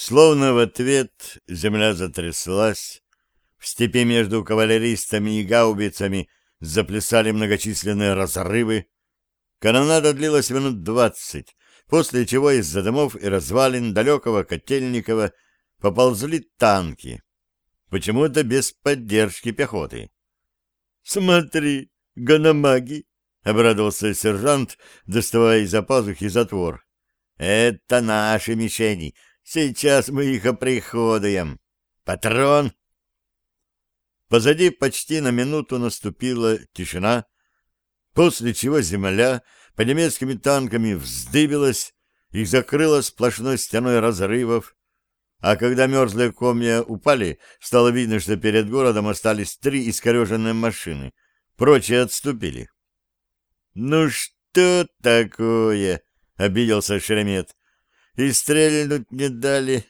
Словно в ответ земля затряслась, в степи между кавалеристами и гаубицами заплясали многочисленные разрывы. Канонада длилась минут 20, после чего из-за домов и развалин далекого Котельникова поползли танки, почему-то без поддержки пехоты. «Смотри, ганамаги!» — обрадовался сержант, доставая из-за пазухи затвор. «Это наши мишени. Сейчас мы их оприходуем. Патрон!» Позади почти на минуту наступила тишина, после чего земля под немецкими танками вздыбилась и закрыла сплошной стеной разрывов, а когда мерзлые комья упали, стало видно, что перед городом остались 3 искореженные машины, прочие отступили. «Ну что такое?» — обиделся Шеремет. «И стрельнуть не дали».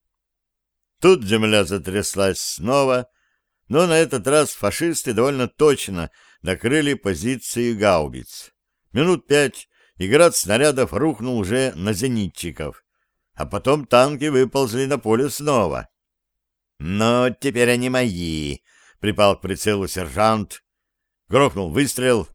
Тут земля затряслась снова, но на этот раз фашисты довольно точно накрыли позиции гаубиц. Минут 5, и град снарядов рухнул уже на зенитчиков, а потом танки выползли на поле снова. «Но теперь они мои», — припал к прицелу сержант. Грохнул выстрел,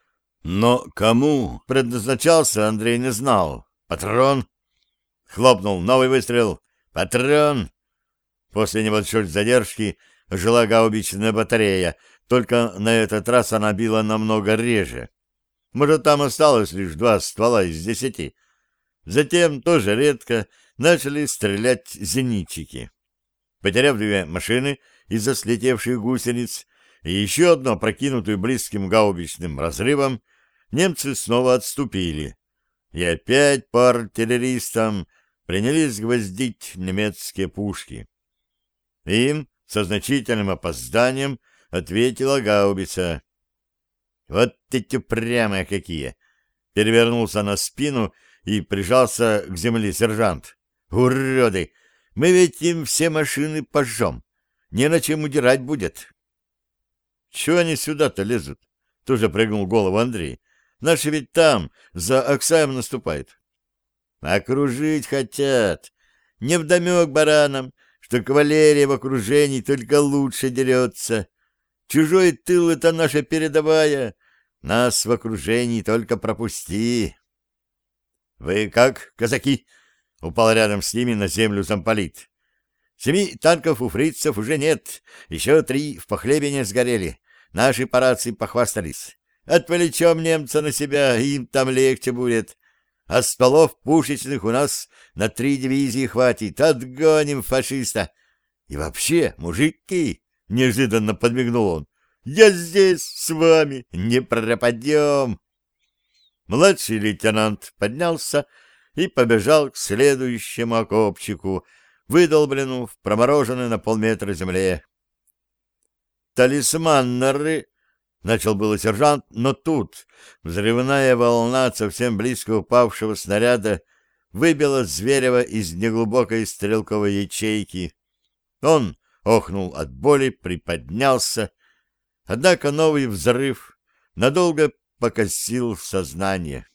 но кому предназначался, Андрей не знал. «Патрон!» Хлопнул новый выстрел. «Патрон!» После небольшой задержки жила гаубичная батарея, только на этот раз она била намного реже. Может, там осталось лишь 2 ствола из 10. Затем, тоже редко, начали стрелять зенитчики. Потеряв 2 машины из-за слетевших гусениц и еще одну опрокинутую близким гаубичным разрывом, немцы снова отступили. И опять по артиллеристам принялись гвоздить немецкие пушки. Им со значительным опозданием ответила гаубица. «Вот эти упрямые какие!» Перевернулся на спину и прижался к земле сержант. «Уроды! Мы ведь им все машины пожжем. Не на чем удирать будет». «Чего они сюда-то лезут?» Тоже прыгнул голову Андрей. «Наши ведь там, за Аксаем наступают». «Окружить хотят. Невдомек баранам, что кавалерия в окружении только лучше дерется. Чужой тыл — это наша передовая. Нас в окружении только пропусти». «Вы как, казаки?» — упал рядом с ними на землю замполит. 7 танков у фрицев уже нет, еще 3 в похлебине сгорели. Наши по рации похвастались. Отвлечем немца на себя, им там легче будет. А стволов пушечных у нас на 3 дивизии хватит. Отгоним фашиста. И вообще, мужики, — неожиданно подмигнул он, — я здесь с вами, не пропадем. Младший лейтенант поднялся и побежал к следующему окопчику, выдолбленному в промороженной на полметра земле. «Талисманнеры!» — начал было сержант, но тут взрывная волна совсем близко упавшего снаряда выбила Зверева из неглубокой стрелковой ячейки. Он охнул от боли, приподнялся, однако новый взрыв надолго покосил сознание.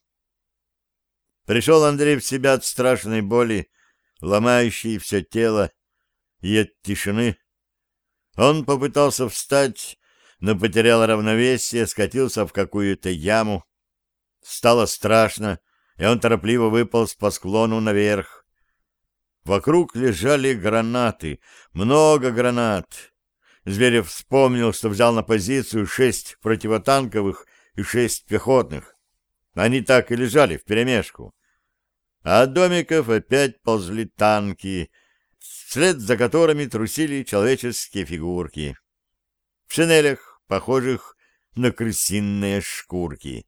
Пришел Андрей в себя от страшной боли, ломающей все тело, и от тишины. Он попытался встать, но потерял равновесие, скатился в какую-то яму. Стало страшно, и он торопливо выполз по склону наверх. Вокруг лежали гранаты, много гранат. Зверев вспомнил, что взял на позицию 6 противотанковых и 6 пехотных. Они так и лежали вперемешку. А от домиков опять ползли танки, вслед за которыми трусили человеческие фигурки в шинелях, похожих на крысиные шкурки.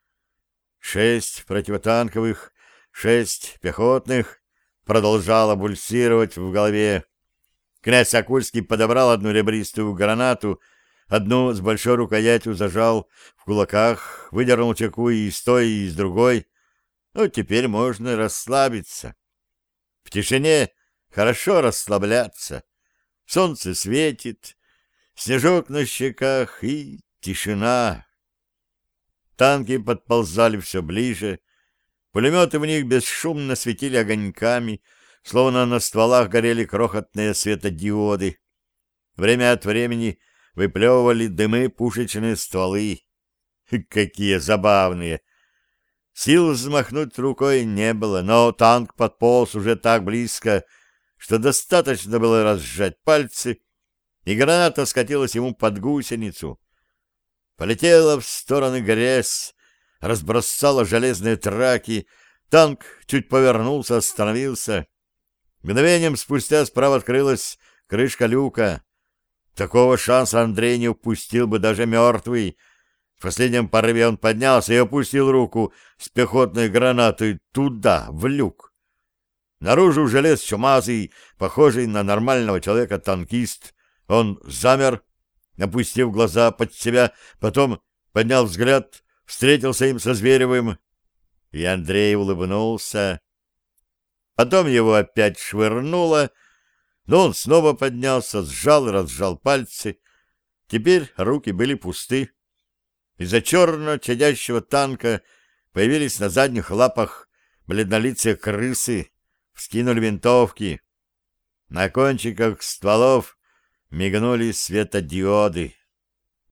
6 противотанковых, 6 пехотных продолжало бульсировать в голове. Князь Сокольский подобрал одну ребристую гранату, одну с большой рукоятью зажал в кулаках, выдернул чеку и из той, и из другой. Ну, теперь можно расслабиться. В тишине хорошо расслабляться. Солнце светит, снежок на щеках и тишина. Танки подползали все ближе, пулеметы в них бесшумно светили огоньками, словно на стволах горели крохотные светодиоды. Время от времени выплевывали дымы пушечные стволы. Какие забавные! Сил взмахнуть рукой не было, но танк подполз уже так близко, что достаточно было разжать пальцы, и граната скатилась ему под гусеницу. Полетела в стороны грязь, разбросала железные траки, танк чуть повернулся, остановился. Мгновением спустя справа открылась крышка люка. Такого шанса Андрей не упустил бы даже мертвый. В последнем порыве он поднялся и опустил руку с пехотной гранатой туда, в люк. Наружу залез чумазый, похожий на нормального человека танкист. Он замер, опустив глаза под себя, потом поднял взгляд, встретился им со Зверевым, и Андрей улыбнулся. Потом его опять швырнуло, но он снова поднялся, сжал и разжал пальцы. Теперь руки были пусты. Из-за черно чадящего танка появились на задних лапах бледнолицые крысы, вскинули винтовки. На кончиках стволов мигнули светодиоды.